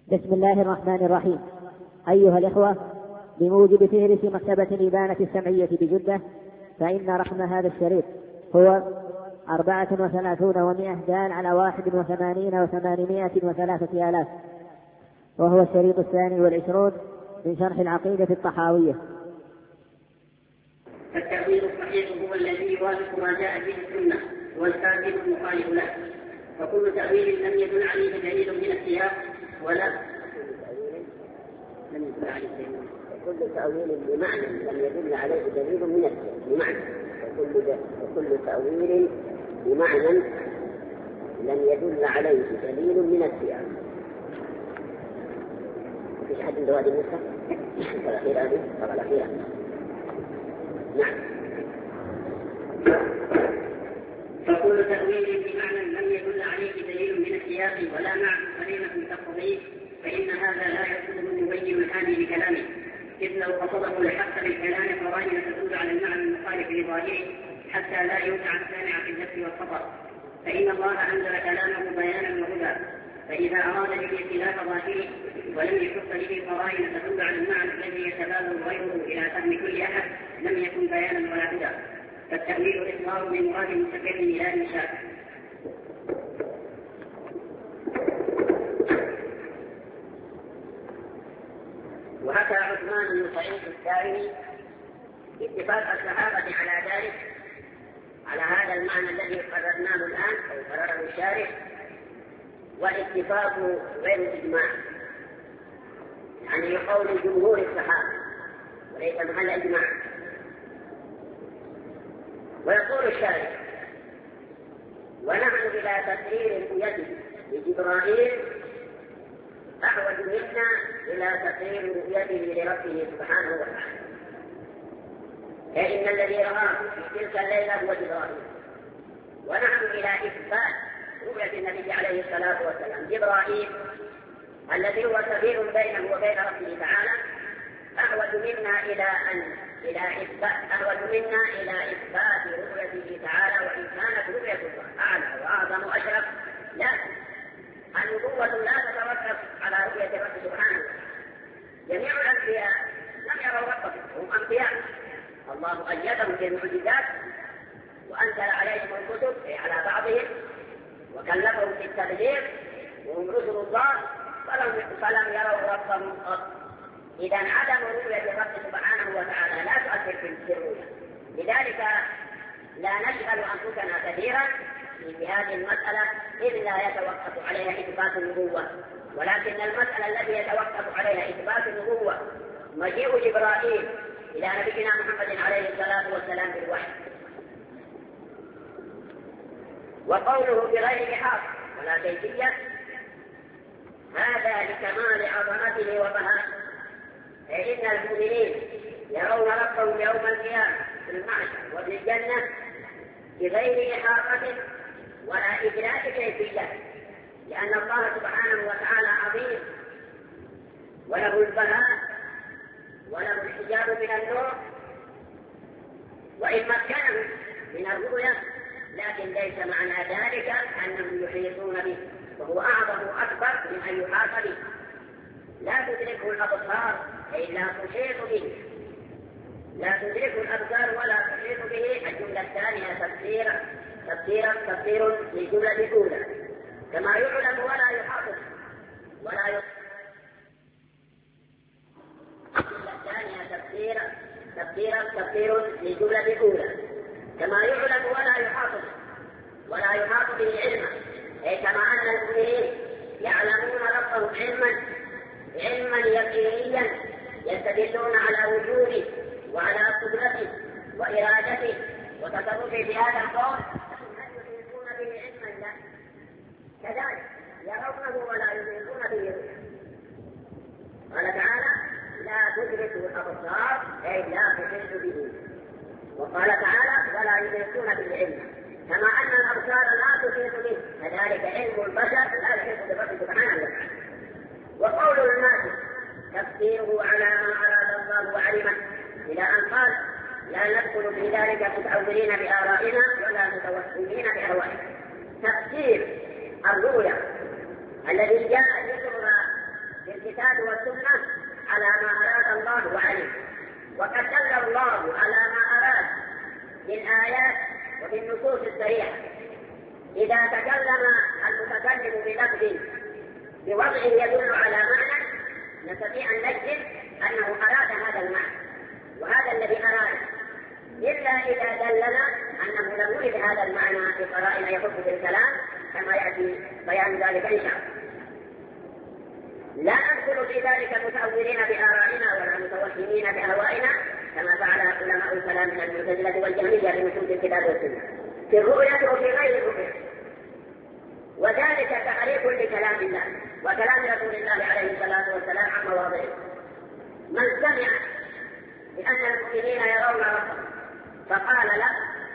بسم الله الرحمن الرحيم. أيها الإخوة، بموجب فهرس مكتبة الإبانة السمعية بجدة، فإن رقم هذا الشريط هو 34 دال على 81 و803 آلاف، وهو الشريط 22 من شرح العقيدة الطحاوية. التأويل الصحيح هو الذي يوافق ما جاء به السنة والكاذب المخالف له، فكل تأويل لم يدل عليه دليل من السياق كل تأويل بمعنى لم يدل عليه دليل من السياق بمعنى وكل تأويل بمعنى لم يدل عليه دليل من السياق. مفيش أحد من دواد النسخة الأخيرة هذه طبعا الأخيرة. نعم. فكل تأويل بمعنى لم يدل عليه دليل من السياق ولا مع قرينة تقتضيه فإن هذا لا يقصده المبين الحادي بكلامه، إذ لو قصده لحق بالكلام قرائن تدل على المعنى المخالف لظاهره حتى لا يوقع السامع في النفس والخطأ، فإن الله أنزل كلامه بيانا وهدى، فإذا أراد به خلاف ظاهره ولم يحط به قرائن تدل على المعنى الذي يتبادر غيره إلى فهم كل أحد لم يكن بيانا ولا هدى، فالتأويل إصرار بمراد مستقر إلى إنشاء. وحكى عثمان بن سعيد الدارمي اتفاق الصحابة على ذلك، على هذا المعنى الذي قررناه الآن أو قرره الشارح، والاتفاق غير إجماع، يعني قول جمهور الصحابة وليس محل إجماع. ويقول الشارح: ونحن إلى تقرير رؤيته لجبرائيل أحوج منا إلى تقرير رؤيته لربه سبحانه وتعالى، فإن الذي رآه في تلك الليلة هو جبرائيل، ونحن إلى إثبات رؤية النبي عليه الصلاة والسلام جبرائيل الذي هو سفير بينه وبين ربه تعالى أحوج منا إلى إثبات رؤيته تعالى، وإن كانت رؤية الله أعلى وأعظم وأشرف، لكن النبوة لا تتوقف على رؤية الرب سبحانه. جميع الأنبياء لم يروا ربهم، هم أنبياء، الله أيدهم بالمعجزات وأنزل عليهم الكتب على بعضهم وكلفهم في التبليغ وهم رسل الله، فلم يروا ربهم قط. إذا عدم رؤية الرب سبحانه وتعالى لا تؤثر في الرؤية، لذلك لا نشغل أنفسنا كثيرا في هذه المسألة إذ لا يتوقف عليها إثبات النبوة، ولكن المسألة التي يتوقف عليها إثبات النبوة مجيء جبرائيل إلى نبينا محمد عليه الصلاة والسلام بالوحي، وقوله بغير حق ولا كيفية هذا لكمال عظمته وبهائه، فإن المؤمنين يرون ربهم يوم القيامة في المعشر وفي الجنة بغير إحاطة ولا إدراك كيفية، لأن الله سبحانه وتعالى عظيم وله البهاء وله الحجاب من النور، وإن مكنه من الرؤية لكن ليس معنى ذلك أنهم يحيطون به، وهو أعظم وأكبر من أن يحاط به، لا تدركه الأبصار أي لا تحيط به، لا تدركه الأبصار ولا تحيط به. الجملة الثانية تفسير للجملة الأولى، كما يعلم ولا يحاط ولا الجملة الثانية تفسير للجملة الأولى، كما يعلم ولا يحاط به علما، أي كما أن المؤمنين يعلمون ربهم علما يقينيا يستدلون على وجوده وعلى قدرته وإرادته وتصرفه في هذا القول، هل يحيطون به علما؟ لا، كذلك يرونه ولا يحيطون به. قال تعالى: لا تدركه الأبصار أي لا تحيط به، وقال تعالى: ولا يحيطون به علما، كما أن الأبصار لا تحيط به كذلك علم البشر لا يحيط بالرب سبحانه وتعالى. وقول الناس تفسيره على ما أراد الله وعلمه، إلى أن قال: لا ندخل في ذلك متأولين بآرائنا ولا متوسمين بأهوائنا. تفسير الرؤيا الذي جاء ذكرها على ما أراد الله وعلم، وقد دل الله على ما أراد بالآيات وبالنصوص الصريحة. إذا تكلم المتكلم بلفظ بوضع يدل على معنى نستطيع أن نجزم أنه أراد هذا المعنى وهذا الذي أراد، إلا إذا دلنا أنه لم يرد هذا المعنى بقرائن يخص بالكلام كما يأتي بيان ذلك إن شاء الله. لا ندخل في ذلك متأولين بآرائنا ولا متوهمين بأهوائنا كما فعل علماء الكلام من المعتزلة والجهمية بنصوص الكتاب والسنة في الرؤية وفي غير الرؤية، وذلك تعريف لكلام الله وكلام رسول الله عليه الصلاة والسلام عن مواضعه. من سمع بأن المؤمنين يرون ربهم فقال له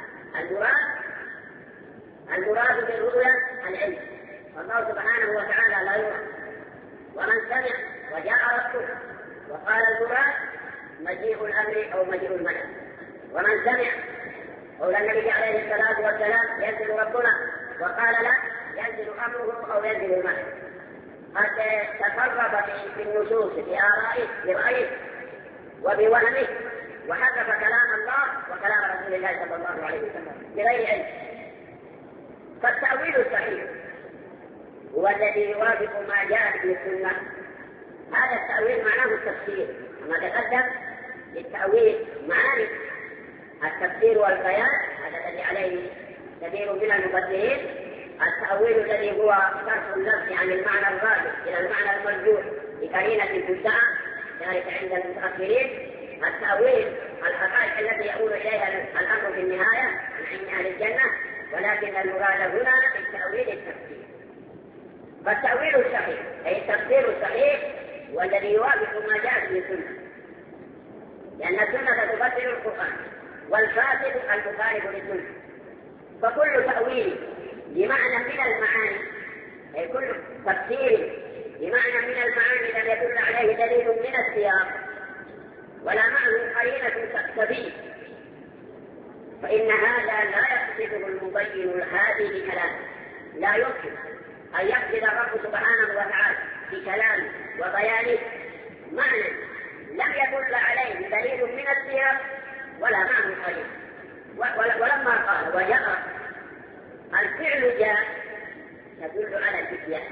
المراد بالرؤيا العلم، والله سبحانه وتعالى لا يرى. ومن سمع وجاء ربه وقال المراد مجيء الأمر أو مجيء الملك. ومن سمع قول النبي عليه الصلاة والسلام ينزل ربنا وقال لا ينزل أمره أو ينزل الملك، قد تفرط في النصوص بآرائه برأيه وبوهمه وحذف كلام الله وكلام رسول الله صلى الله عليه وسلم بغير علم. فالتأويل الصحيح هو الذي يوافق ما جاء في السنة. هذا التأويل معناه التفسير، كما تقدم للتأويل معاني التفسير والبيان، هذا الذي عليه كثير من المفسرين. التأويل الذي هو صرف اللفظ عن المعنى الراجح إلى المعنى المرجوح بقرينة تدعى، ذلك عند المتأخرين. التأويل الحقائق التي يؤول إليها الأمر في النهاية من أهل الجنة، ولكن المراد هنا بالتأويل التفسير. فالتأويل الصحيح أي التفسير الصحيح والذي يوافق ما جاء في السنة، لأن السنة تفسر القرآن والفاسد المخالف للسنة. فكل تأويل بمعنى من المعاني، أي كل تفسير بمعنى من المعاني لم يدل عليه دليل من السياق ولا معه قرينة تقتضيه، فإن هذا لا يقصده المبين الهادي بكلامه. لا يمكن أن يقصد الرب سبحانه وتعالى بكلامه وبيانه معنى لم يدل عليه دليل من السياق ولا معه قرينة. ولما قال وجاء الفعل جاء يدل على الاتيان،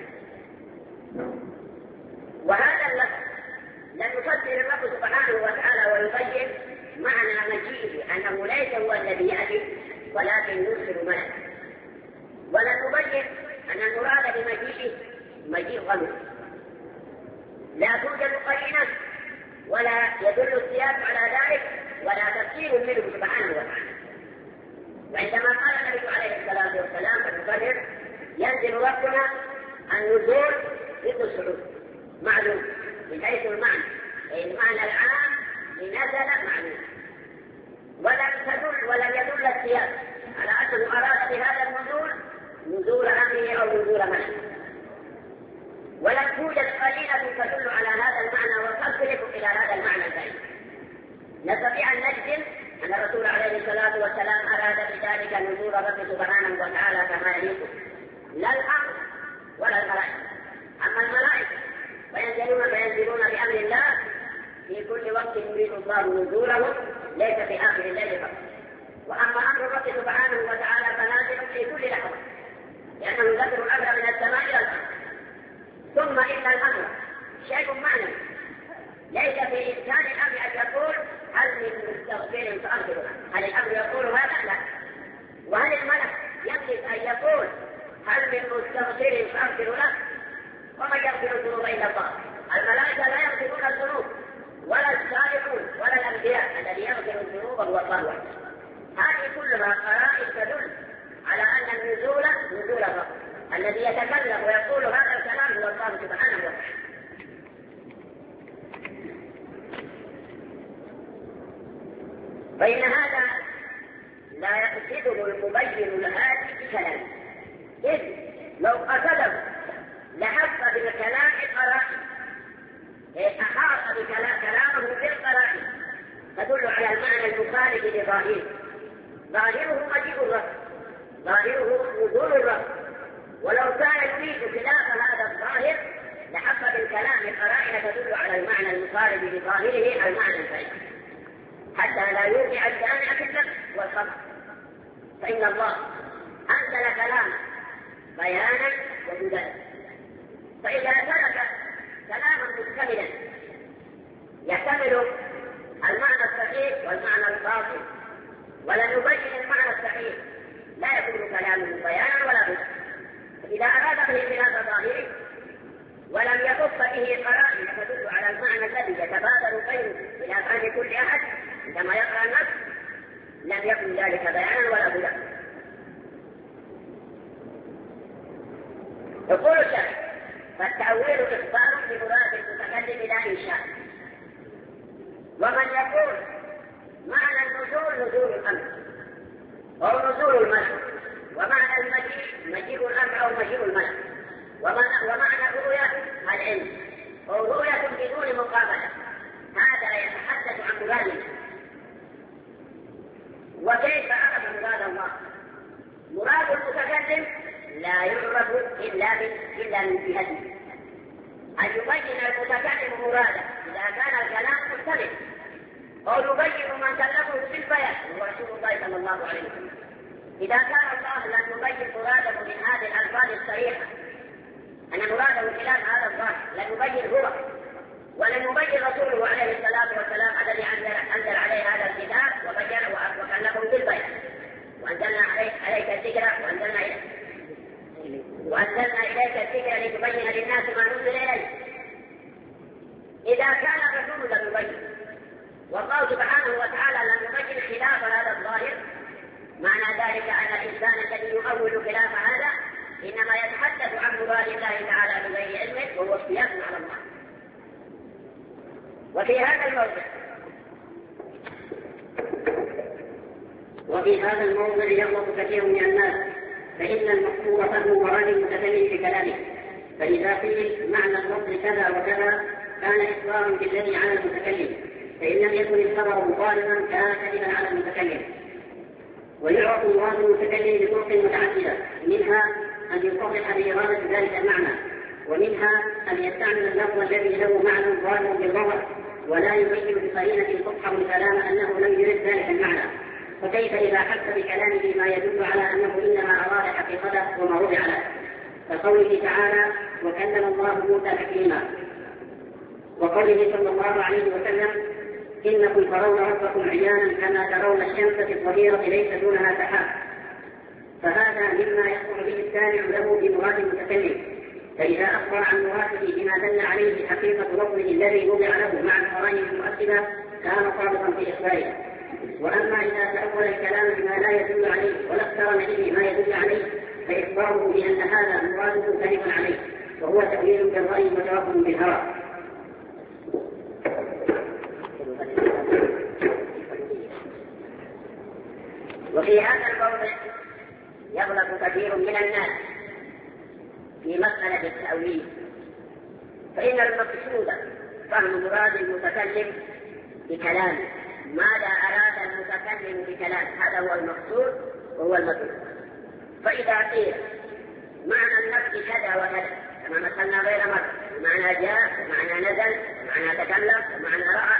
وهذا اللفظ لم يفسر الرب سبحانه وتعالى ويبين معنى مجيئه أنه ليس هو الذي يأتي ولكن يرسل ملك، ولم يبين أن المراد بمجيئه مجيء غمر. لا توجد قرينة ولا يدل السياق على ذلك ولا تفسير منه سبحانه وتعالى. وعندما قال النبي عليه الصلاة والسلام في القدر ينزل ربنا النزول ضد الصعود معلوم من حيث المعنى، أي المعنى العام لنزل معلوم، ولم يدل السياق على أنه أراد بهذا النزول نزول أمره أو نزول ملك، ولم توجد قرينة تدل على هذا المعنى وتصرف إلى هذا المعنى البعيد. نستطيع أن نجزم أن الرسول عليه الصلاة والسلام أراد بذلك نزول الرب سبحانه وتعالى كما يليق، لا الأمر ولا الملائكة. أما الملائكة فينزلون بأمر الله في كل وقت يريد الله نزولهم، ليس في آخر الليل فقط. وأما أمر الرب سبحانه وتعالى فنازل في كل لحظة، لأنه يذكر الأمر من السماء إلى الأرض. ثم إن الأمر شيء معنى، ليس في إمكان الأمر أن يقول هل من مستغفر فأغفر له، هل الأمر يقول هذا؟ لا. وهل الملك يملك أن يقول هل من مستغفر فأغفر له؟ ومن يغفر الذنوب إلا الله. الملائكة لا يغفرون الذنوب ولا الصالحون ولا الأنبياء، الذي يغفر الذنوب هو الله وحده. هذه كلها قرائن تدل على أن النزول نزول الرب، الذي يتكلم ويقول هذا الكلام هو الله سبحانه وتعالى. فإن هذا لا يقصده المبين الهادي بكلامه، إذ لو قصده لحق بالكلام القرائن، أحاط كلامه بالقرائن تدل على المعنى المخالف لظاهره. ظاهره مجيء الرب، ظاهره نزول الرب، ولو كان يريد خلاف هذا الظاهر لحق بالكلام القرائن تدل على المعنى المخالف الغالب بظاهره المعنى البعيد حتى لا يوقع الجامع في النفس والخطأ، فإن الله أنزل كلاما بيانا وجدلا، فإذا ترك كلاما مكتملا يحتمل المعنى الصحيح والمعنى الباطل ولم يبين المعنى الصحيح لا يكون كلامه بيانا ولا بدا. إذا أراد به خلاف ظاهره ولم يخص به قرائن تدل على المعنى الذي يتبادر بين خلافان كل أحد عندما يقرأ النص لم يكن ذلك بيانا ولا بدا. يقول الشيخ: فالتأويل إخبار بمراد المتكلم لا إنشاء. ومن يقول معنى النزول نزول الأمر أو نزول الملك، ومعنى المجيء مجيء الأمر أو مجيء الملك، ومعنى الرؤية العلم أو رؤية بدون مقابلة، هذا يتحدث عن مراده. وكيف عرف مراد الله؟ مراد المتكلم لا يعرف إلا من جهته، أن يبين المتكلم مراده إذا كان الكلام مختلف، أو يبين من كلمه بالبيان هو رسول الله صلى الله عليه وسلم. إذا كان الله لم يبين مراده من هذه الألفاظ الصريحة أن مراده خلاف هذا الظاهر، لم يبين هو ولم يبين رسوله عليه الصلاة والسلام الذي أنزل عليه هذا الكتاب وكلمه بالبيان، وأنزلنا عليك الذكر وأنزلنا إليك الذكر لتبين للناس ما نزل إليه. إذا كان الرسول لم يبين والله سبحانه وتعالى لم يبين خلاف هذا الظاهر، معنى ذلك أن الإنسان الذي يؤول خلاف هذا إنما يتحدث عن مراد الله تعالى بغير علمه وهو اختلاف على الله. وفي هذا الموضع يغلط كثير من الناس، فإن المقصود فهم مراد المتكلم بكلامه، فإذا قيل معنى اللفظ كذا وكذا كان إخبارا بالذي على المتكلم، فإن لم يكن الخبر مطالبا كان كذبا على المتكلم. ويعرف مراد المتكلم بطرق متعددة، منها أن يصرح بإرادة ذلك المعنى، ومنها أن يستعمل اللفظ الذي له معنى ظاهر بالظهر ولا يبين بقرينة تصحب الكلام أنه لم يرد ذلك المعنى. فكيف إذا حس بكلامه ما يدل على أنه إنما أراد حقيقته وما وضع له، كقوله تعالى: وكلم الله موسى تكليما، وقوله صلى الله عليه وسلم: إنكم ترون ربكم عيانا كما ترون الشمس في الظهيرة ليس دونها سحاب. فهذا مما يقول به السامع له بمراد المتكلم، فإذا أخبر عن مراده بما دل عليه حقيقة لفظه الذي وضع له مع القرائن المؤكدة كان صادقا في إخباره. وأما إذا تأول الكلام بما لا يدل عليه ولا اقترن به ما يدل عليه فإخباره بأن هذا مراده كذب عليه، وهو تأويل بالرأي وتوهم بالهوى. وفي هذا الموضع يغلط كثير من الناس في مسألة التأويل، فإن المقصود فهم مراد المتكلم بكلامه، ماذا أراد المتكلم بكلامه، هذا هو المقصود وهو المطلوب. فإذا قيل معنى النفس كذا وكذا كما مثلنا غير مرة، معنى جاء ومعنى نزل ومعنى تكلم ومعنى رأى،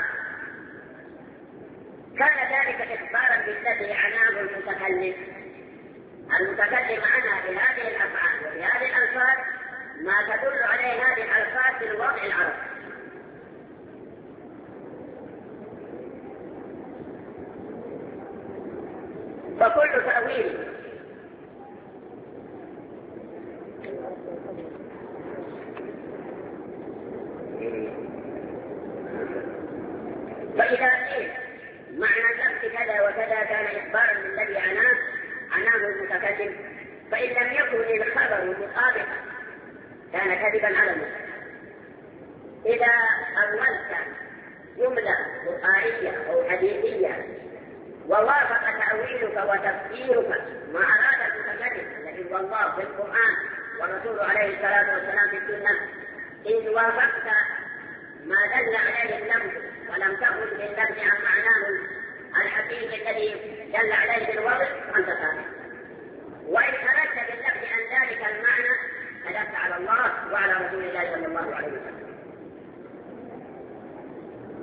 كان ذلك إخبارا بالذي عناه المتكلم. المتكلم عنها بهذه الأفعال وبهذه الألفاظ ما تدل عليه هذه الألفاظ في الوضع العربي. فكل تأويل فإذا قيل معنى النفس كذا وكذا كان إخبارا بالذي عناه المتكلم، فإن لم يكن الخبر مطابقا كان كذبا على المتكلم. إذا أولت جملة قرآنية أو حديثية ووافق تأويلك وتفسيرك ما أراد المتكلم الذي هو الله في القرآن والرسول عليه الصلاة والسلام في السنة، إن وافقت ما دل عليه اللفظ ولم تخرج باللفظ عن معناه الحقيقي الذي دل عليه بالوضع فأنت صادق، وإن خرجت باللفظ عن ذلك المعنى كذبت على الله وعلى رسول الله صلى الله عليه وسلم.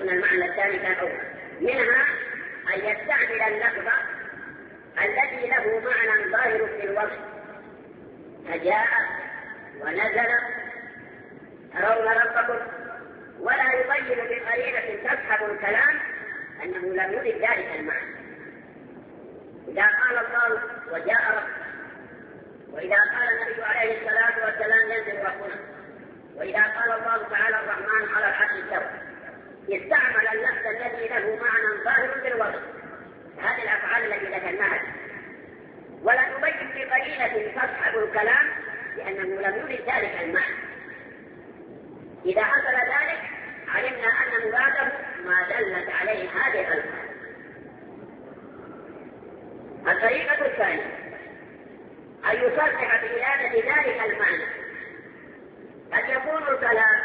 أن المعنى الثاني كان أولى. منها أن يستعمل اللفظ الذي له معنى ظاهر في الوصف، فجاء ونزل ترون ربكم، ولا يبين بقرينة تسحب الكلام أنه لم يرد ذلك المعنى. إذا قال الله وجاء ربك، وإذا قال النبي عليه الصلاة والسلام ينزل ربنا، وإذا قال الله تعالى الرحمن على العرش استوى، استعمل اللفظ الذي له معنى ظاهر بالوصف، هذه الأفعال التي ذكرناها، ولا نبين بقرينة تصحب الكلام لأنه لم يرد ذلك المعنى. إذا حصل ذلك علمنا أن مراده ما دلت عليه هذه الألفاظ. الطريقة الثانية أن يصرح بإرادة ذلك المعنى، قد يكون الكلام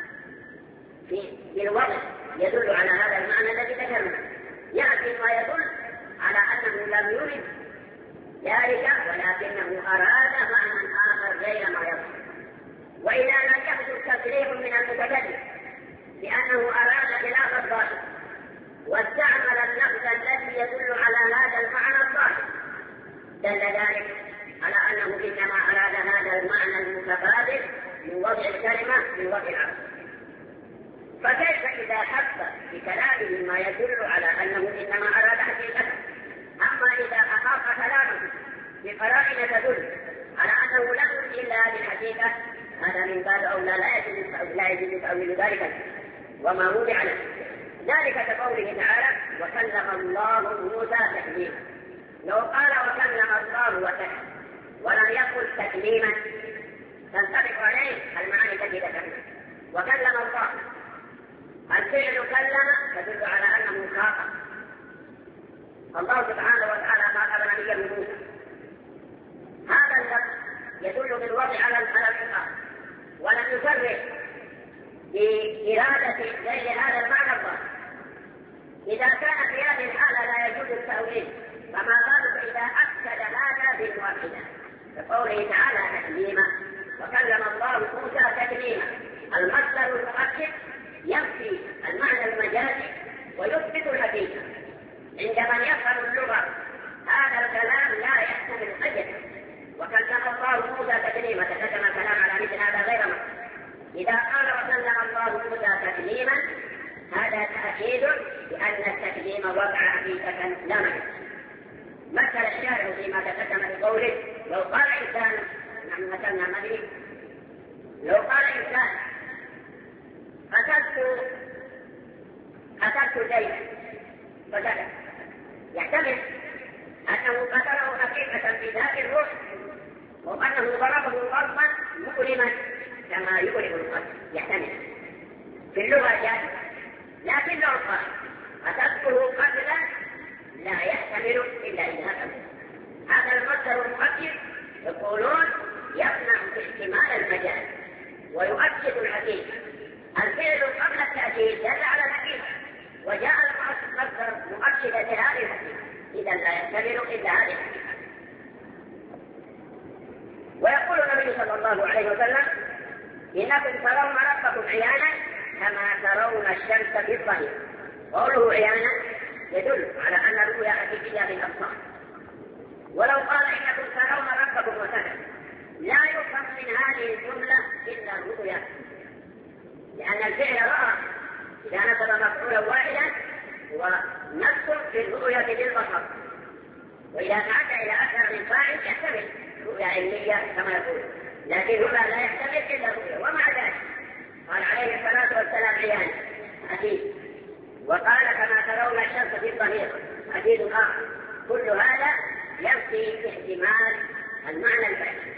في الوضع يدل على هذا المعنى الذي ذكرنا، يأتي ما يدل على أنه لم يرد ذلك ولكنه أراد معنى آخر غير ما يصح. وإذا لم يحدث تصريح من المتكلم لأنه أراد خلاف الظاهر واستعمل اللفظ الذي يدل على هذا المعنى الظاهر، دل ذلك على أنه إنما أراد هذا المعنى المتبادل من وضع الكلمة من وضع العرض. فكيف إذا حس بكلامه ما يدل على أنه إنما أراد حقيقته؟ أما إذا أحاط كلامه بقرائن تدل على أنه لم يرد إلا هذه الحقيقة، هذا من باب أولى لا يجوز تأويل ذلك وما وضع له. ذلك كقوله تعالى وكلم الله موسى تكليما. لو قال وكلم الله وكلم ولم يقل تكليما تنطبق عليه المعاني التي ذكرنا. وكلم الله الفعل كلم تدل على أنه خاطب، الله سبحانه وتعالى خاطب نبيه موسى. هذا اللفظ يدل بالوضع على الخطاب ولم يصرح بإرادة غير هذا المعنى الظاهر. إذا كان في هذه الحالة لا يجوز التأويل، فما بالك إذا أكد هذا بالواحدة كقوله تعالى تكليما وكلم الله موسى تكليما. المصدر المؤكد ينفي المعنى المجازي ويثبت الحقيقة. عند من يفهم اللغة هذا الكلام لا يحتمل حجة. وكلم الله موسى تكليما تقدم الكلام على مثل هذا غير مصدر. إذا قال وكلم الله موسى تكليما هذا تأكيد بأن التكليم وقع حقيقة لا مجاز. مثل الشارع فيما تقدم بقوله لو قال إنسان نحن مثلنا مدري لو قال إنسان قتلت زيدا فسكت، يحتمل أنه قتله حقيقة في ذات الروح وأنه ضربه ضربا مؤلما كما يؤلم القتل، يحتمل في اللغة جائز. لكن لو قال قتلته قتلا لا يحتمل إلا إذا قتل. هذا المصدر المؤكد يقولون يمنع احتمال المجاز ويؤكد الحقيقة. الفعل قبل التأكيد دل على الحقيقة وجاء المصدر مؤكدا لهذه الحقيقة، إذا لا يحتمل إلا هذه الحقيقة. ويقول النبي صلى الله عليه وسلم إنكم ترون ربكم عيانا كما ترون الشمس في الظهيرة. قوله عيانا يدل على أن الرؤيا حقيقية بالأبصار. ولو قال إنكم ترون ربكم وسكت لا يفهم من هذه الجملة إلا الرؤيا، لأن الفعل رأى إذا نسب مفعولا واحدا ونفس في الرؤيا بالبصر، وإذا تعدى إلى أكثر من فاعل يحتمل رؤيا علمية كما يقول، لكن هنا لا يحتمل إلا الرؤيا. ومع ذلك قال عليه الصلاة والسلام عيان أكيد، وقال كما ترون الشمس في الظهيرة أكيد آخر. كل هذا ينفي احتمال المعنى البعيد.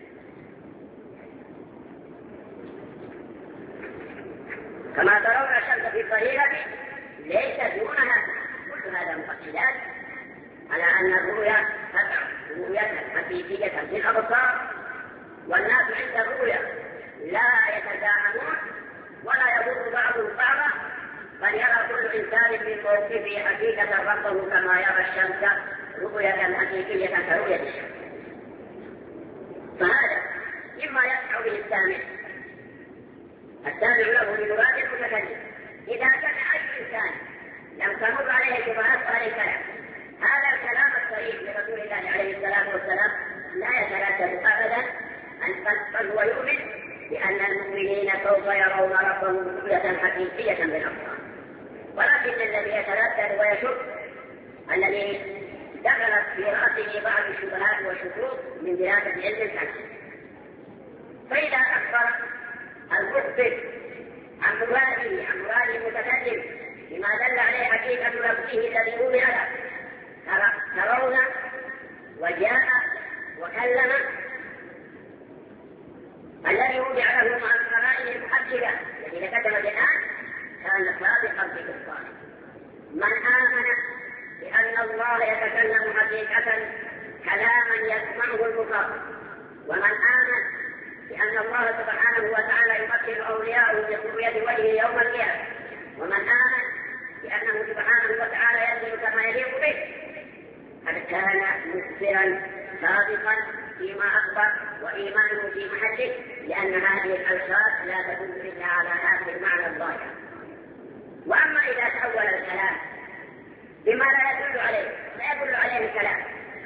كما ترون الشمس في الظهيرة ليس دونها، كل هذا مؤكدات على أن الرؤيا تقع رؤية حقيقية في الأبصار، والناس عند الرؤيا لا يتزاحمون ولا يضر بعضهم بعضا، بل يرى كل إنسان من موقفه حقيقة ربه كما يرى الشمس رؤية حقيقية كرؤية الشمس. فهذا مما يسمع به السامع له لمراد المتكلم. إذا كان أي لا يتردد أبدا بل هو يؤمن بأن المؤمنين سوف يرون ربهم رؤية حقيقية بالأبصار. ولكن الذي يتردد ويشك الذي دخلت في رأسه بعض الشبهات والشكوك من دراسة علم الفلك، فإذا أخبر المخبر عن مراد المتكلم بما دل عليه حقيقة نفسه الذي أمر له، ترون وجاء وكلم الذي وضع له مع القرائن المحجبة التي كتبت الآن كان صادقا في إخباره. من آمن بأن الله يتكلم حقيقة كلاما يسمعه المخاطب، ومن آمن بأن الله سبحانه وتعالى يمكن أولياءه برؤية وجهه يوم القيامة، ومن آمن بأنه سبحانه وتعالى ينزل كما يليق به، قد كان مخبرا صادقا فيما أخبر وإيمانه في محله، لأن هذه الألفاظ لا تدل إلا على هذا المعنى الظاهر. وأما إذا تأول الكلام بما لا يدل عليه الكلام،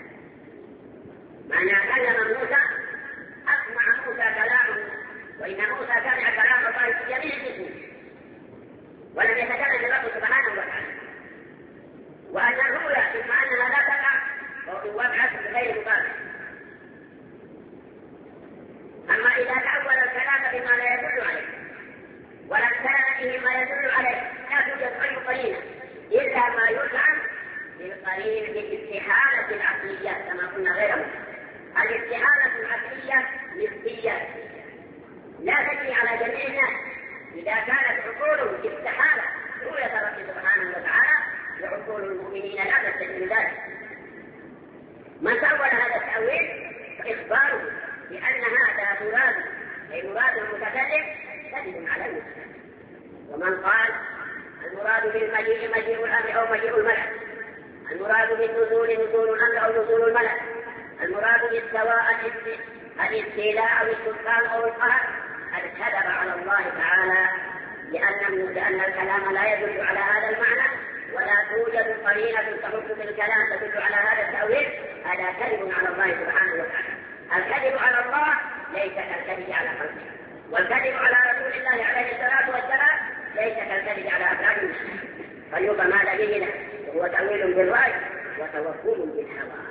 معنى كلم موسى أسمع موسى كلامه، وإن موسى سمع كلام الله في جميع النصوص ولم يتكلم بربه سبحانه وتعالى، وأن الرؤيا ثم أنها لا تقع وابعث بغير مبالغ. أما إذا تأول الكلام بما لا يدل عليه ولم كان به ما يدل عليه، لا توجد أي قرينة إلا ما يزعم بالقرين بالاستحالة العقلية كما قلنا غيره. الاستحالة العقلية نسبية لا تجري على جميع الناس. إذا كانت عقولهم استحالة رؤية رب سبحانه وتعالى، وعقول المؤمنين لا تستدل ذلك. من تأول هذا التأويل فإخباره بأن هذا مراد المتكلم كذب على المتكلم. ومن قال المراد بالمجيء مجيء الأمر أو مجيء الملك، المراد بالنزول نزول الأمر أو نزول الملك، المراد بالسواء الاستيلاء أو السلطان أو القهر، قد كذب على الله تعالى، لأن الكلام لا يدل على هذا المعنى، ولا توجد قرينة تحط بالكلام تدل على هذا التأويل. هذا كذب على الله سبحانه وتعالى. الكذب على الله ليس كالكذب على خلقه، والكذب على رسول الله عليه الصلاة والسلام ليس كالكذب على أفعال المسلمين، فليبقى ما لديه له وهو تأويل بالرأي وتوكل بالهوى.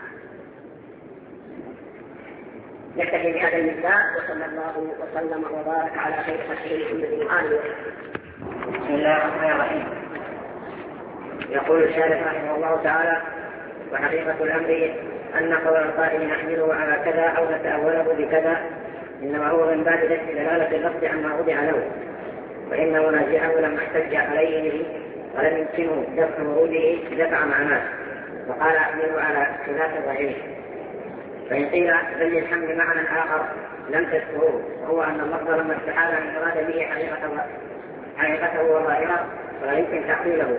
نكتفي بهذا المثال، وصلى الله وسلم وبارك على خير خلقه محمد وآله وصحبه. بسم الله الرحمن الرحيم. يقول الشارح رحمه الله تعالى: وحقيقة الأمر أن قول القائل نحمله على كذا أو نتأوله بكذا إنما هو من باب دلالة اللفظ عما وضع له، وإن منازعه لما احتج عليه به ولم يمكنه دفع وروده دفع معناه، وقال أحمله على خلاف ظاهره. فإن قيل بل الحمل معنى آخر لم تذكروه، وهو أن اللفظ لما استحال أن يراد به حقيقته وظاهره ولا يمكن تعطيله،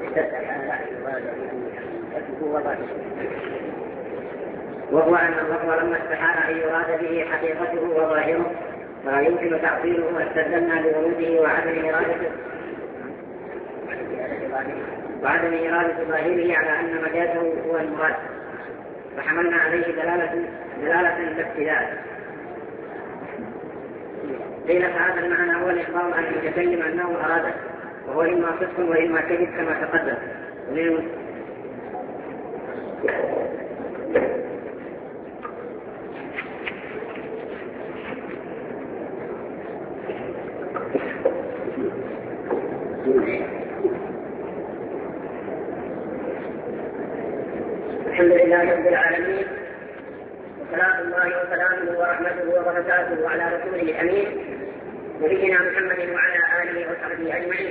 وهو أن اللفظ لما استحال أن يراد به حقيقته وظاهره ولا يمكن تعطيله، واستدلنا لوروده وعدم إرادة ظاهره على أن مجازه هو المراد، فحملنا عليه دلالة الابتداء. قيل فهذا المعنى هو الإخبار عن المتكلم أنه أراده، وهو إما صدق وإما كذب كما تقدم. الحمد لله رب العالمين، وصلاة الله وسلامه ورحمته وبركاته على رسوله الأمين نبينا محمد وعلى آله وصحبه أجمعين.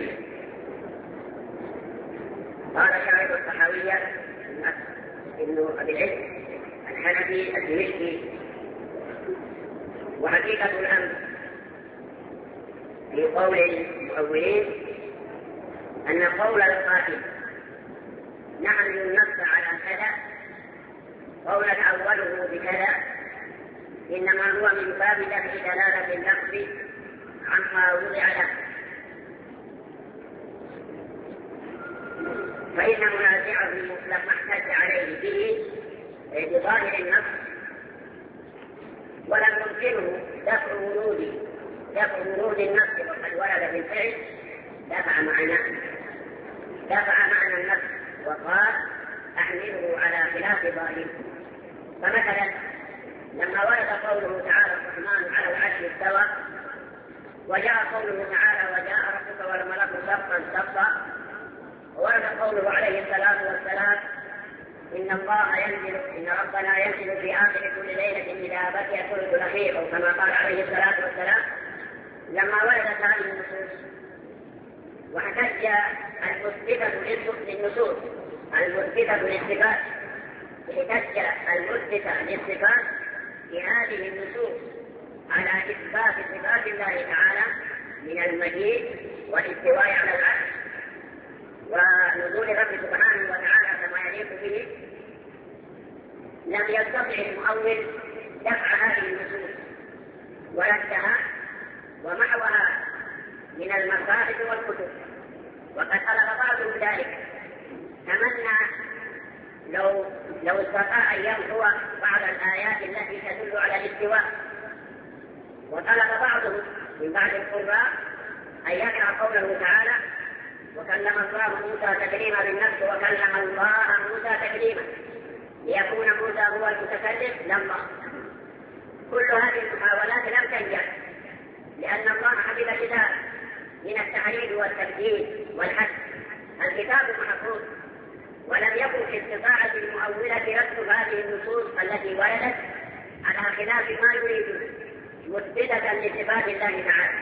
قال شاعر الصحاوية ابن أبي العز الحنفي الدمشقي: وحقيقة الأمر في قول المؤولين أن قول القائل نحمل النص على كذا قولا أوله بكذا إنما هو من باب دفع دلالة اللفظ عما وضع له، فإن منازعه لما احتج عليه به بظاهر النص ولم يمكنه دفع ورود النفس وقد ورد بالفعل دفع معنى النفس وقال أحمله على خلاف ظاهره. فمثلا لما ورد قوله تعالى الرحمن على العرش استوى، وجاء قوله تعالى وجاء ربك والملك صفا صفا، ورد قوله عليه الصلاة والسلام إن ربنا ينزل في آخر كل ليلة إذا بكي الثلث الأخير، أو كما قال عليه الصلاة والسلام. لما وردت هذه النصوص واحتج المثبتة للصفات، احتج المثبتة للصفات في هذه النصوص على إثبات صفات الله تعالى من المجيد والاستواء على العرش ونزول الرب سبحانه وتعالى كما يليق به. لم يستطع المؤول دفع هذه النصوص وردها ومحوها من المصاحف والكتب، وقد طلب بعضهم ذلك، تمنى لو استطاع أن يمحو بعض الآيات التي تدل على الاستواء. وطلب بعضهم من بعض القراء أن يقرأ قوله تعالى وكلم الله موسى تكليما بالنفس وكلم الله موسى تكليما، ليكون موسى هو المتكلم لما. كل هذه المحاولات لم تنجح، لأن الله حفظ كتاب من التحريف والتبديل والحد. الكتاب محفوظ، ولم يكن في استطاعة المؤولة رد هذه النصوص التي وردت على خلاف ما يريدون مثبتة لصفات الله تعالى.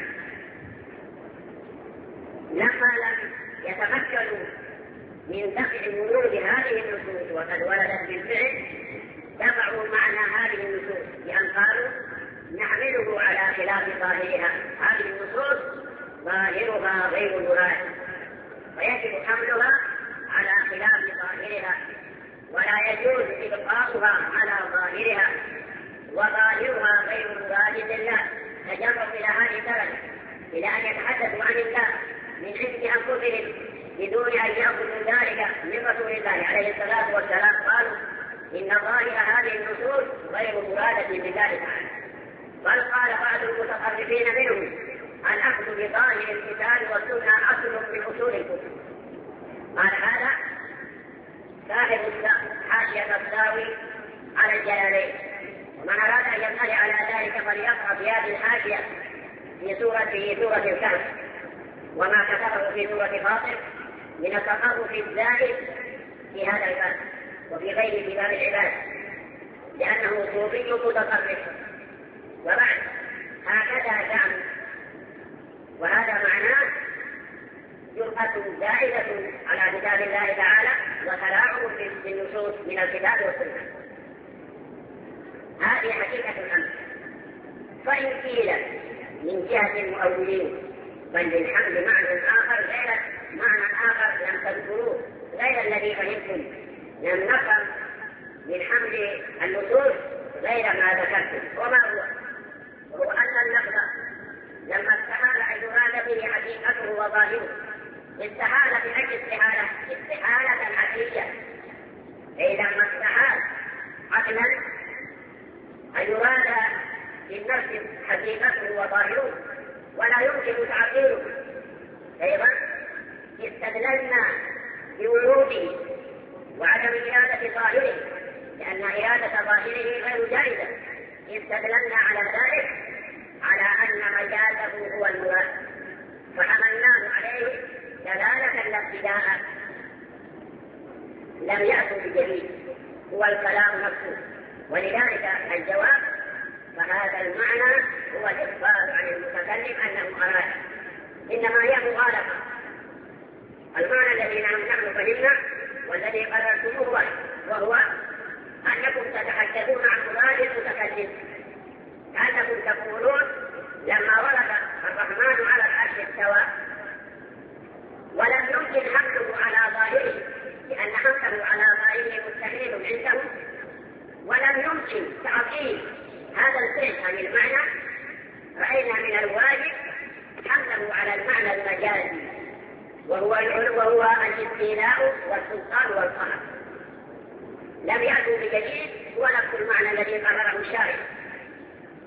لما لم يتمكنوا من دفع ورود هذه النصوص وقد وردت بالفعل، دفعوا معنى هذه النصوص بأن قالوا نحمله على خلاف ظاهرها. هذه النصوص ظاهرها غير مراد، ويجب حملها على خلاف ظاهرها، ولا يجوز إبقاؤها على ظاهرها، وظاهرها غير مراد لله. تجرب إلى هذه الدرجة، إلى أن يتحدثوا عن الله من عند أنفسهم بدون أن يأخذوا ذلك من رسول الله عليه الصلاة والسلام. قالوا إن ظاهر هذه النصوص غير مرادة لله تعالى. بل قال بعض المتقربين منهم الأخذ بظاهر الكتاب والسنة أصل من أصول الكتب. قال هذا صاحب حاشية الساوي على الجلالين، ومن أراد أن يطلع على ذلك فليقرأ في هذه الحاشية في سورة الكهف وما كتبه في سورة فاطر من التصرف الزائد في هذا الباب وفي غيره في باب العباد، لأنه صوفي متصرف. وبعد هكذا زعم، وهذا معناه جرأة زائدة على كتاب الله تعالى وتلاعب بالنصوص من الكتاب والسنة. هذه حقيقة الأمر. فإن قيل من جهة المؤولين بل بالحمل معنى آخر لم تذكروه غير الذي فهمتم، لم نفهم من حمل النصوص غير ما ذكرتم. وما هو أن اللفظ لما استحال أن يراد به حقيقته وظاهره استحال بأجل استحالة عقلية. إذا ما استحال عقلا أن يراد بالنفس حقيقته وظاهره ولا يمكن تعقيله، أيضا استدللنا بوروده وعدم إرادة ظاهره، لأن إرادة ظاهره غير جائزة. استدللنا على ذلك على أن مجازه هو المراد، فحملناه عليه دلالة لا ابتداء. لم يأتوا بجديد، هو الكلام نفسه. ولذلك الجواب فهذا المعنى هو الإخبار عن المتكلم أنه أراد، إنما هي مغالطة. المعنى الذي نحن فهمنا والذي قررتموه وهو أنكم تتحدثون عن مراد المتكلم، كأنكم تقولون لما ورد الرحمن على العرش استوى ولم يمكن حمله على ظاهره، لأن حمله على ظاهره مستحيل عندهم، ولم يمكن تعطيل هذا الفعل عن المعنى. رأينا من الواجب حمله على المعنى المجازي وهو الاستيلاء والسلطان والقهر. لم يأتوا بجديد ونفس المعنى الذي قرره الشارع.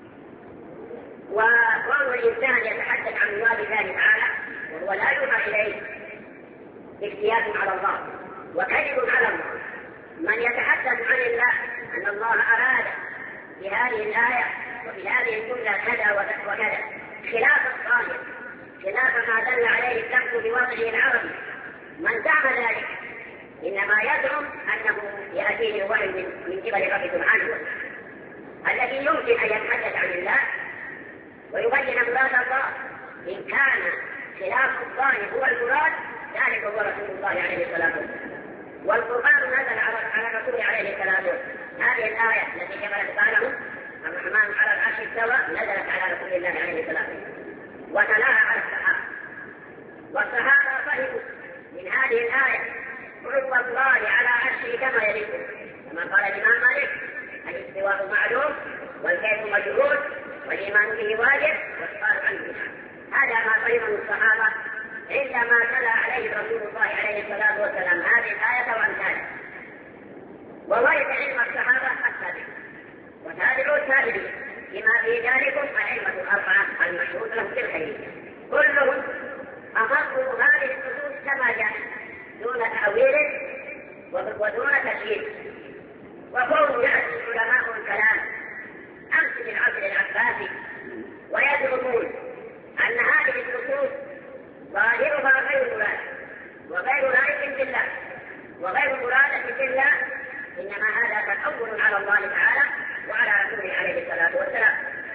وكون الإنسان يتحدث عن مراد الله تعالى وهو لا يوحى إليه افتيات على الله وكذب على الله. من يتحدث عن الله أن الله أراد بهذه الآية وفي هذه الجملة كذا وكذا خلاف الظاهر، خلاف ما دل عليه اللفظ بوضعه العربي، من زعم ذلك إنما يزعم أنه يأتيه وحي من قبل رب سبحانه وتعالى الذي يمكن أن يتحدث عن الله ويبين مراد الله. إن كان خلاف الظاهر هو المراد ذلك هو رسول الله عليه الصلاة والسلام، والقرآن نزل على الرسول عليه الصلاة والسلام. هذه الآية التي كملت قاله الرحمن على العرش استوى نزلت على رسول الله عليه الصلاة والسلام وتلاها على الصحابة، والصحابة فهموا من هذه الآية علو الله على عرشه كما يليق، كما قال الإمام مالك الاستواء معلوم والكيف مجهول والإيمان به واجب والسؤال عنه بدعة. هذا ما فهمه الصحابة عندما تلا عليه رسول الله عليه الصلاة والسلام هذه الآية وأمثالها، وورث علم الصحابة السابق وتابعوا التابعين بما في ذلكم الأئمة الأربعة المشهود لهم بالخير، كلهم أمروا هذه النصوص كما جاءت دون تأويل ودون تشييد. وقوم يأتي علماء الكلام أمس في العصر العباسي ويزعمون أن هذه النصوص ظاهرها غير مراد وغير لائق بالله وغير مرادة بالله، إنما هذا تكبر على الله تعالى وعلى رسوله عليه الصلاة والسلام.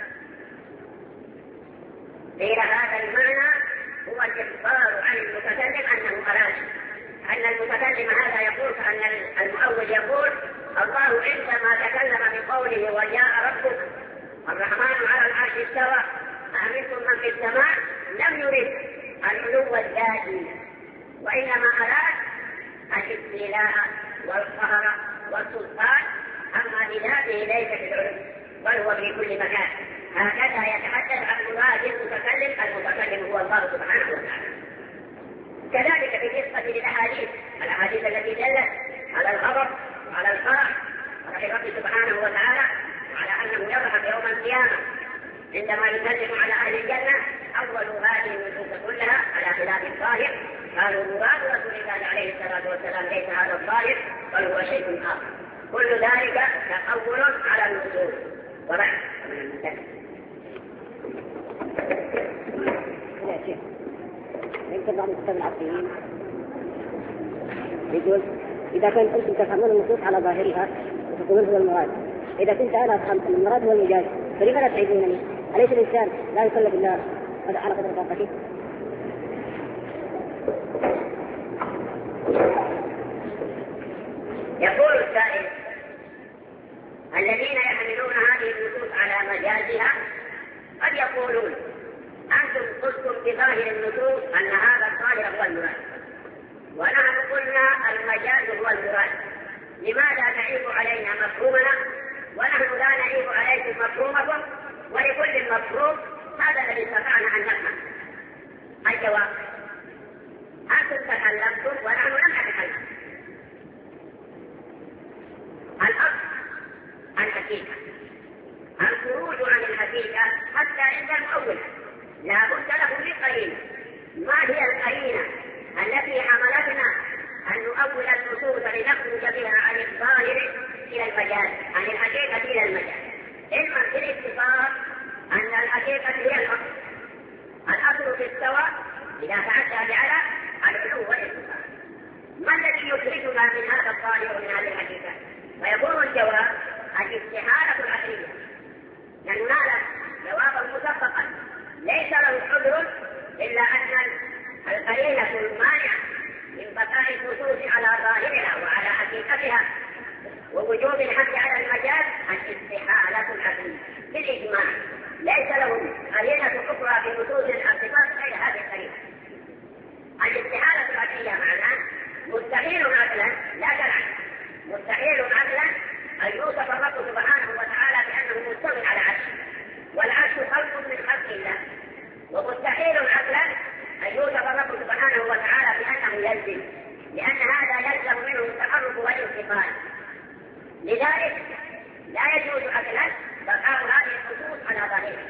غير هذا المعنى هو الإخبار عن المتكلم أنه أراد، أن المتكلم هذا يقول كأن المؤول يقول الله عندما تكلم بقوله وجاء ربك الرحمن على العرش استوى أأمنتم من في السماء لم يرد العلو الذاتي، وإنما أراد الاستيلاء والقهر والسلطان، أما بذاته ليس في العلو بل هو في كل مكان. هكذا يتحدث عن مراد المتكلم هو الله سبحانه وتعالى. كذلك بالنسبة الأحاديث التي دلت على الغضب وعلى الفرح ورحمة رب سبحانه وتعالى على أنه يضحك يوم القيامة عندما يسلم على أهل الجنة، أول هذه النصوص كلها على خلاف الظاهر قالوا مراد رسول الله عليه الصلاة والسلام ليس هذا الظاهر بل هو شيء آخر. كل ذلك تأول على النصوص. وبعد يمكن بعض الكتاب العقليين يقول إذا كنت أنتم تفهمون النصوص على ظاهرها وتقولون هو المراد، إذا كنت أنا أفهم المراد هو المجاز فلما لا تعيدونني؟ أليس الإنسان لا يكلف إلا على قدر طاقته؟ يقول السائل الذين يحملون هذه النصوص على مجازها قد يقولون أنتم قلتم بظاهر النصوص أن هذا الظاهر هو المراد ونحن قلنا المجاز هو المراد، لماذا تعيب علينا مفهومنا ونحن لا نعيب عليكم مفهومكم ولكل مفهوم هذا الذي استطعنا أن نفهم؟ الجواب أنتم تكلمتم ونحن لم نتكلم. الأصل الحقيقة، الخروج عن الحقيقة حتى عند المؤول لا بد له من قرينة. ما هي القرينة التي حملتنا أن نؤول النصوص لنخرج بها عن الظاهر إلى المجاز، عن الحقيقة إلى المجاز؟ علما بالاتفاق أن الحقيقة هي الأصل. الأصل في السواء إذا تعدى بعلى العلو والاتفاق. ما الذي يخرجنا من هذا الظاهر ومن هذه الحقيقة؟ فيكون الجواب الاستحالة العقلية، لأن نعلم جوابا مسبقا ليس له عذر إلا أن القرينة المانعة من بقاء النصوص على ظاهرها وعلى حقيقتها ووجوب الحق على المجاز الاستحالة العقلية بالإجماع. ليس له قرينة أخرى في نصوص الصفات غير هذه القرينة. الاستحالة العقلية معناه مستحيل عقلا لا شرعا، مستحيل عقلا أن يوصف الرب سبحانه وتعالى بأنه مستوٍ على عرشه والعرش خلق من خلق الله، ومستحيل عقلا أن يوصف الرب سبحانه وتعالى بأنه يلزم، لأن هذا يلزم منه التحرك والانتقال. لذلك لا يجوز عقلا بقاء هذه النصوص على ظاهرها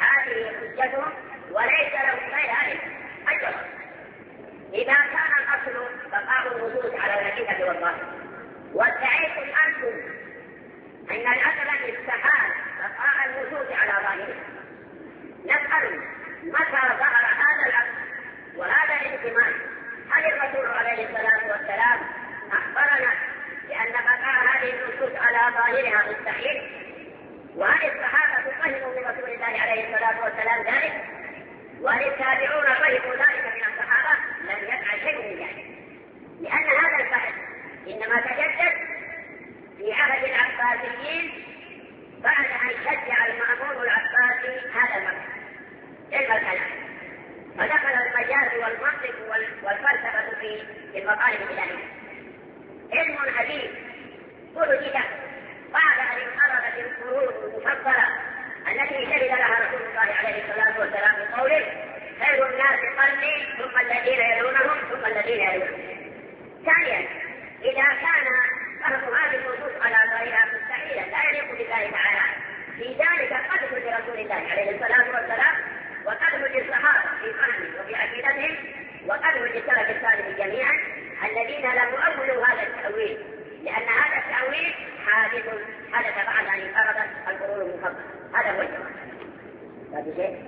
هذه حجتهم وليس لهم غير هذه أجر. إذا كان الأصل بقاء النصوص على الحقيقة والظاهر، وادعيتم أنتم أن الأصل استحال بقاء النصوص على ظاهره، نسأل متى ظهر هذا الأصل وهذا الاهتمام؟ هل الرسول عليه الصلاة والسلام أخبرنا بأن بقاء هذه النصوص على ظاهرها مستحيل؟ وهل الصحابة فهموا من رسول الله عليه الصلاة والسلام ذلك؟ وهل التابعون فهموا ذلك من الصحابة؟ لم يفعل شيء من ذلك، لأن هذا الفهم إنما تجدد في عهد العباسيين بعد أن شجع المأمون العباسي هذا المذهب علم الكلام، فدخل المجاز والمنطق والفلسفة في المطالب الإلهية. علم حديث وجد بعد أن انقرضت القرون المفضلة التي شهد لها رسول الله عليه الصلاة والسلام بقوله: خير الناس قرني ثم الذين يلونهم ثم الذين يلونهم. ثانيا، إذا كان فهم هذه النصوص على ظاهرها مستحيلا لا يليق بالله تعالى، في ذلك قدح لرسول الله عليه الصلاة والسلام وقدح للصحابة في فهمهم وفي عقيدتهم وقدح للسلف الصالح جميعا الذين لم يؤولوا هذا التأويل، لأن هذا التأويل حدث بعد أن انقرضت القرون المفضلة. هذا هو الجواب. هذا شيء.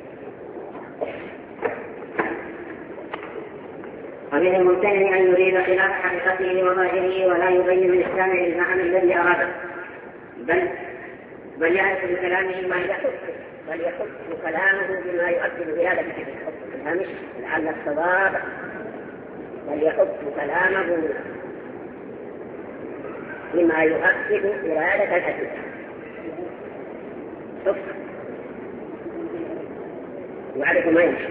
ومن الممتنع أن يريد خلاف حقيقته وظاهره ولا يبين للسامع المعنى الذي أراده، بل يعرف بكلامه ما يحب، بل يحب كلامه بما يؤكد بهذا الهامش لعل الصواب، بل يحب كلامه بما يؤكد إرادة الحديث. يعرف ما يمشي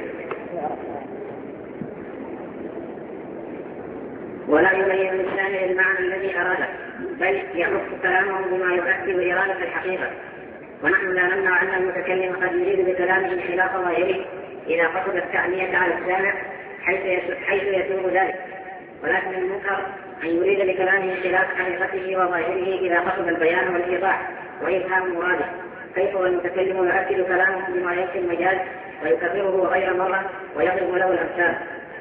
ولا يبين للسامع المعنى الذي أراده، بل يحب كلامه بما يؤكد إرادة الحقيقة. ونحن لا نمنع أن المتكلم قد يريد بكلامه خلاف ظاهره إذا قصد التعمية على السامع حيث يسوغ ذلك، ولكن المنكر أن يريد بكلامه خلاف حقيقته وظاهره إذا قصد البيان والإيضاح وإفهام مراده، كيف والمتكلم يؤكد كلامه بما يكفي المجاز ويكرره غير مرة ويضرب له الأمثال.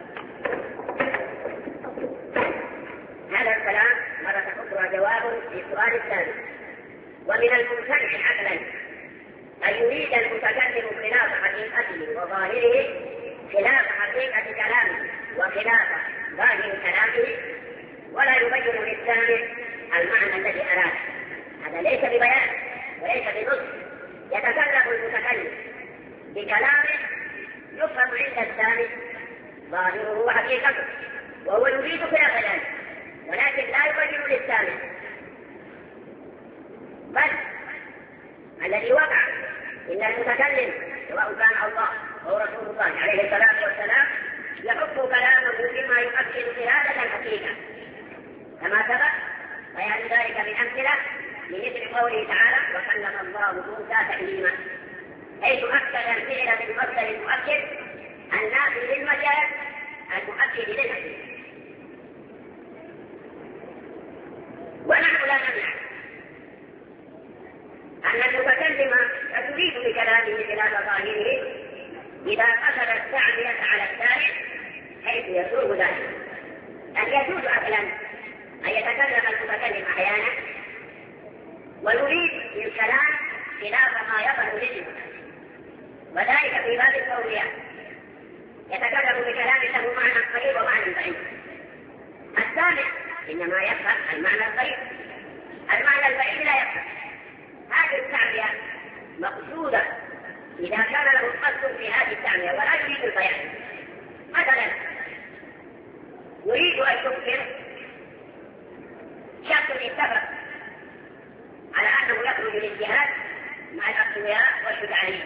هذا الكلام مرة أخرى جواب للسؤال الثاني. ومن الممتنع عقلا أن يريد المتكلم خلاف حقيقته وظاهره خلاف حقيقة كلامه وخلاف ظاهر كلامه ولا يبين للسامع المعنى الذي أراده. هذا ليس ببيان وليس بنص. يتكلم المتكلم بكلامه يفهم عند السامع ظاهره وحقيقته وهو يريد خلاف ذلك، ولكن لا يبين للسامع. بل الذي وقع إن المتكلم سواء كان الله أو رسول الله عليه الصلاة والسلام يحب كلامه بما يؤكد إرادة الحقيقة، كما سبق بيان ذلك من أمثلة لمثل قوله تعالى: وكلم الله موسى تكليما، حيث أكد الفعل بالمصدر المؤكد النافي للمجاز المؤكد للحقيقة. ونحن لا نمنع أن المتكلم يريد بكلامه خلاف ظاهره إذا قصد التعبية على السامع حيث يسوغ ذلك. أن يجوز عقلا أن يتكلم المتكلم أحيانا ويريد بالكلام خلاف ما يظهر للمتكلم، وذلك في باب التورية يتكلم بكلام له معنى قريب ومعنى بعيد. السامع إنما يفهم المعنى القريب، المعنى البعيد لا يفهم. هذه التعبية مقصودة إذا كان له قصد في هذه التعبية ولا يريد البيان. مثلا يريد أن يخبر شخص اتفق على أنه يخرج للجهاد مع الأقوياء والشجعانين،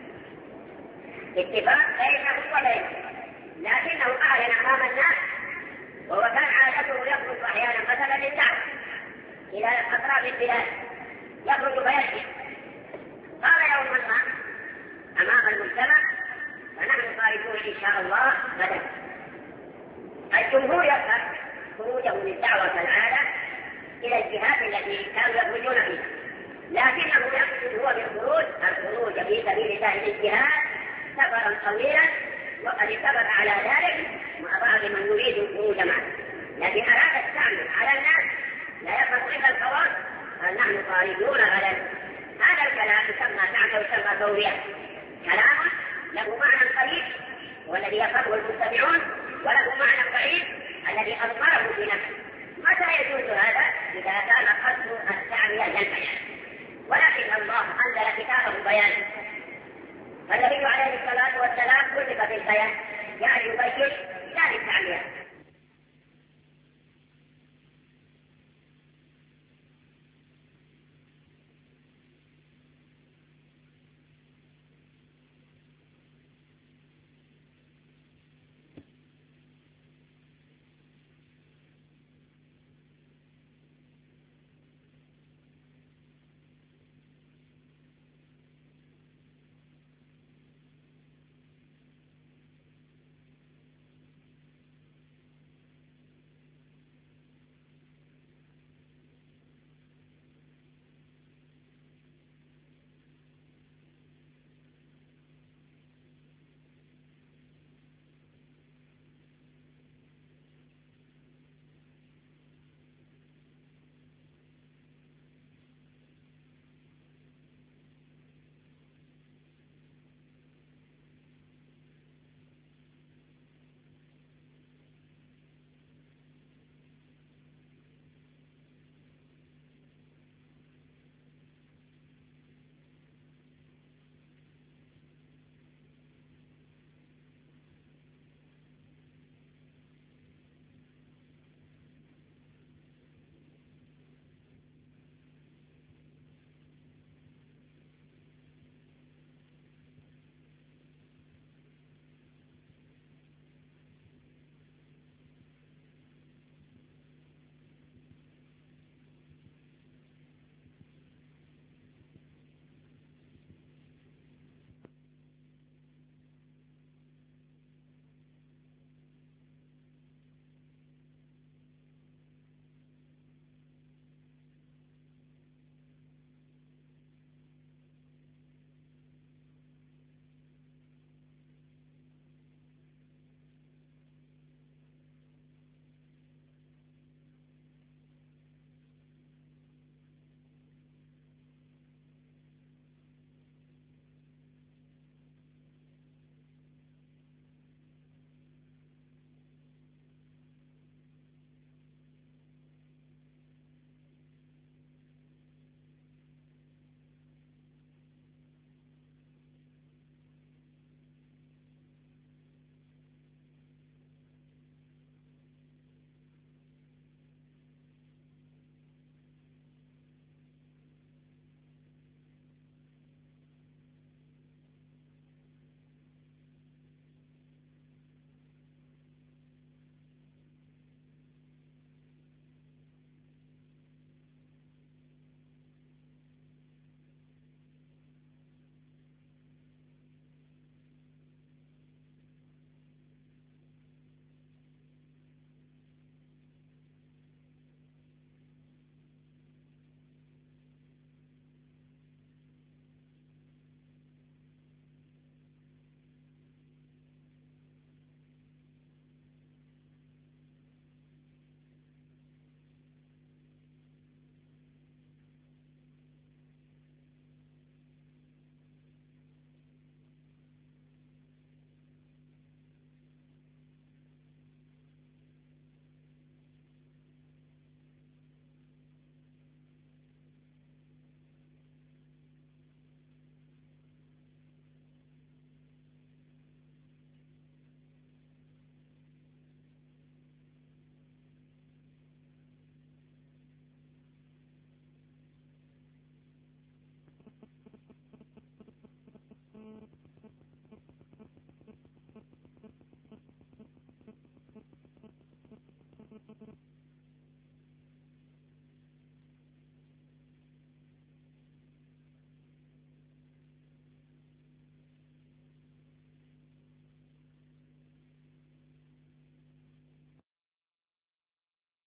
اتفاق بينه وبينه، لكنه أعلن أمام الناس وهو كان عادته يخرج أحيانا مثلا للدعوة إلى أطراف البلاد، يخرج بيده. قال يوما ما أمام المجتمع: فنحن خارجون إن شاء الله غدا. الجمهور يفهم خروجه للدعوة كالعادة إلى الجهات التي كانوا يخرجون فيها، لكنه يقصد هو الخروج في سبيل الله الجهاد سفرا طويلا، وقد اتفق على ذلك مع بعض من يريد الخروج معه، لكن أراد التعمل على الناس لا يخرج إلا الخواص، قال نحن خارجون غدا. هذا الكلام يسمى تعمل ويسمى فوريا، كلام له معنى قريب والذي يفهمه المستمعون، وله معنى بعيد الذي أضمره في نفسه. متى يجوز هذا؟ إذا كان قصد التعمية للبيان، ولكن الله أنزل كتابه بيانا، فالنبي عليه الصلاة والسلام كلف بالبيان، يعني يبين لا للتعمية.